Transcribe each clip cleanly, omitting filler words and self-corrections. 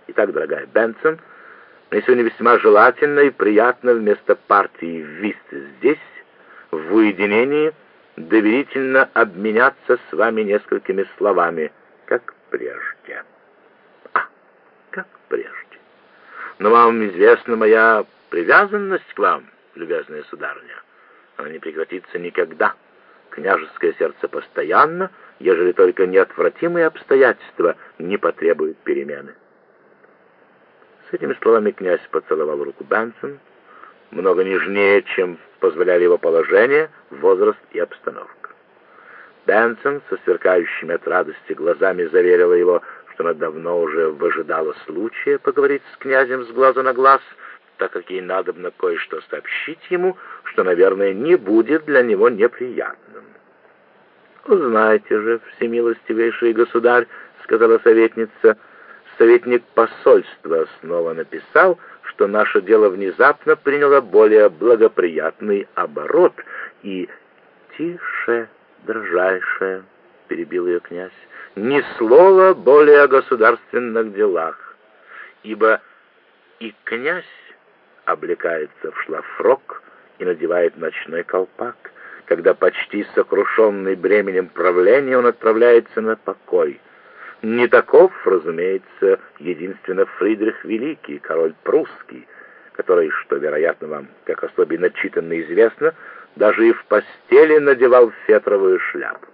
Итак, дорогая Бенсон, мне сегодня весьма желательно и приятно вместо партии в вист здесь, в уединении, доверительно обменяться с вами несколькими словами, как прежде. Как прежде. Но вам известна моя привязанность к вам, любезная сударыня. Она не прекратится никогда. Княжеское сердце постоянно, ежели только неотвратимые обстоятельства не потребуют перемены. С этими словами князь поцеловал руку Бенсон, много нежнее, чем позволяли его положение, возраст и обстановка. Бенсон со сверкающими от радости глазами заверила его, что она давно уже выжидала случая поговорить с князем с глазу на глаз, так как ей надобно кое-что сообщить ему, что, наверное, не будет для него неприятным. «Узнаете же, всемилостивейший государь, — сказала советница, — советник посольства снова написал, что наше дело внезапно приняло более благоприятный оборот, и...» «Тише, дрожайшая, — перебил ее князь, — ни слова более о государственных делах, ибо и князь облекается в шлафрок и надевает ночной колпак, когда почти сокрушенный бременем правления он отправляется на покой. Не таков, разумеется, единственно Фридрих Великий, король прусский, который, что, вероятно, вам, как особенно читанно известно, даже и в постели надевал фетровую шляпу.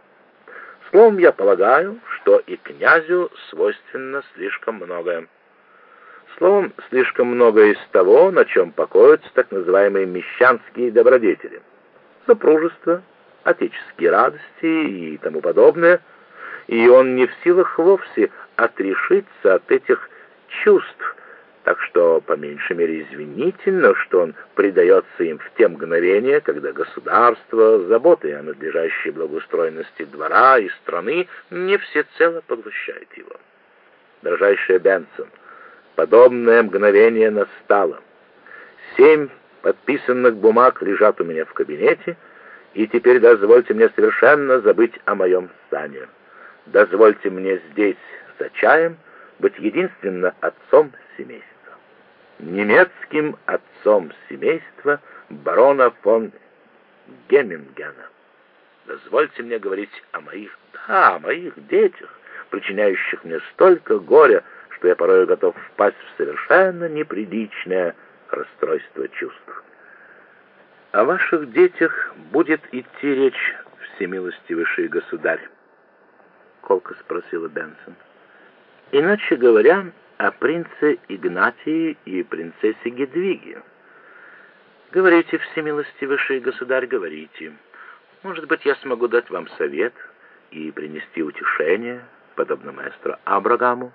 Словом, я полагаю, что и князю свойственно слишком многое. Словом, слишком многое из того, на чем покоятся так называемые мещанские добродетели. Супружество, отеческие радости и тому подобное, и он не в силах вовсе отрешиться от этих чувств, так что, по меньшей мере, извинительно, что он предается им в те мгновения, когда государство, заботы о надлежащей благоустроенности двора и страны не всецело поглощает его. Дорожайшая Бенсон, подобное мгновение настало. 7 подписанных бумаг лежат у меня в кабинете, и теперь дозвольте мне совершенно забыть о моем сане. Дозвольте мне здесь, за чаем, быть единственно отцом семейства. Немецким отцом семейства барона фон Геммингена. Дозвольте мне говорить о моих детях, причиняющих мне столько горя, что я порой готов впасть в совершенно неприличное расстройство чувств. О ваших детях будет идти речь, всемилостивейший государь, — колко спросила Бенсон. Иначе говоря, о принце Игнатии и принцессе Гедвиге. Говорите, всемилостивейший государь, говорите. Может быть, я смогу дать вам совет и принести утешение, подобно маэстро Абрагаму.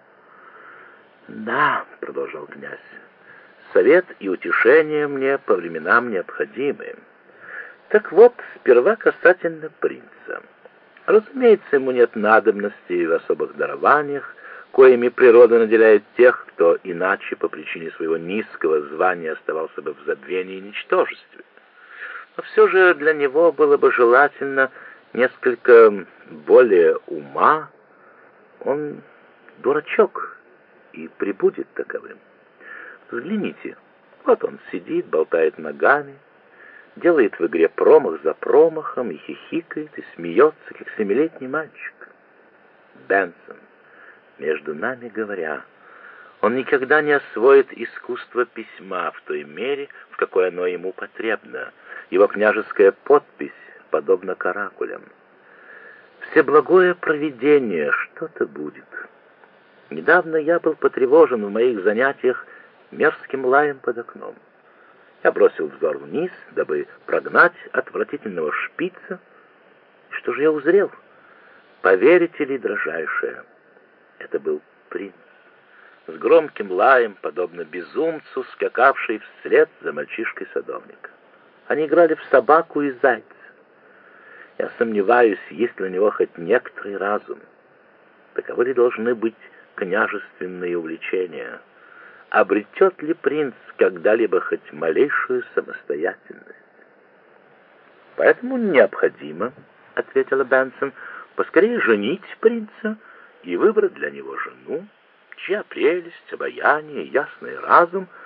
Да, — продолжал князь, — совет и утешение мне по временам необходимы. Так вот, сперва касательно принца. Разумеется, ему нет надобности в особых дарованиях, коими природа наделяет тех, кто иначе по причине своего низкого звания оставался бы в забвении и ничтожестве. Но все же для него было бы желательно несколько более ума. Он дурачок и пребудет таковым. Взгляните, вот он сидит, болтает ногами, делает в игре промах за промахом и хихикает, и смеется, как 7-летний мальчик. Бенсон, между нами говоря, он никогда не освоит искусство письма в той мере, в какой оно ему потребно. Его княжеская подпись подобна каракулям. Всеблагое провидение что-то будет. Недавно я был потревожен в моих занятиях мерзким лаем под окном. Я бросил взор вниз, дабы прогнать отвратительного шпица. Что же я узрел? Поверите ли, дрожайшая, это был принц, с громким лаем, подобно безумцу, скакавший вслед за мальчишкой-садовника. Они играли в собаку и зайца. Я сомневаюсь, есть ли у него хоть некоторый разум. Таковы ли должны быть княжественные увлечения? Обретет ли принц когда-либо хоть малейшую самостоятельность? Поэтому необходимо, — ответила Бенсон, — поскорее женить принца и выбрать для него жену, чья прелесть, обаяние, ясный разум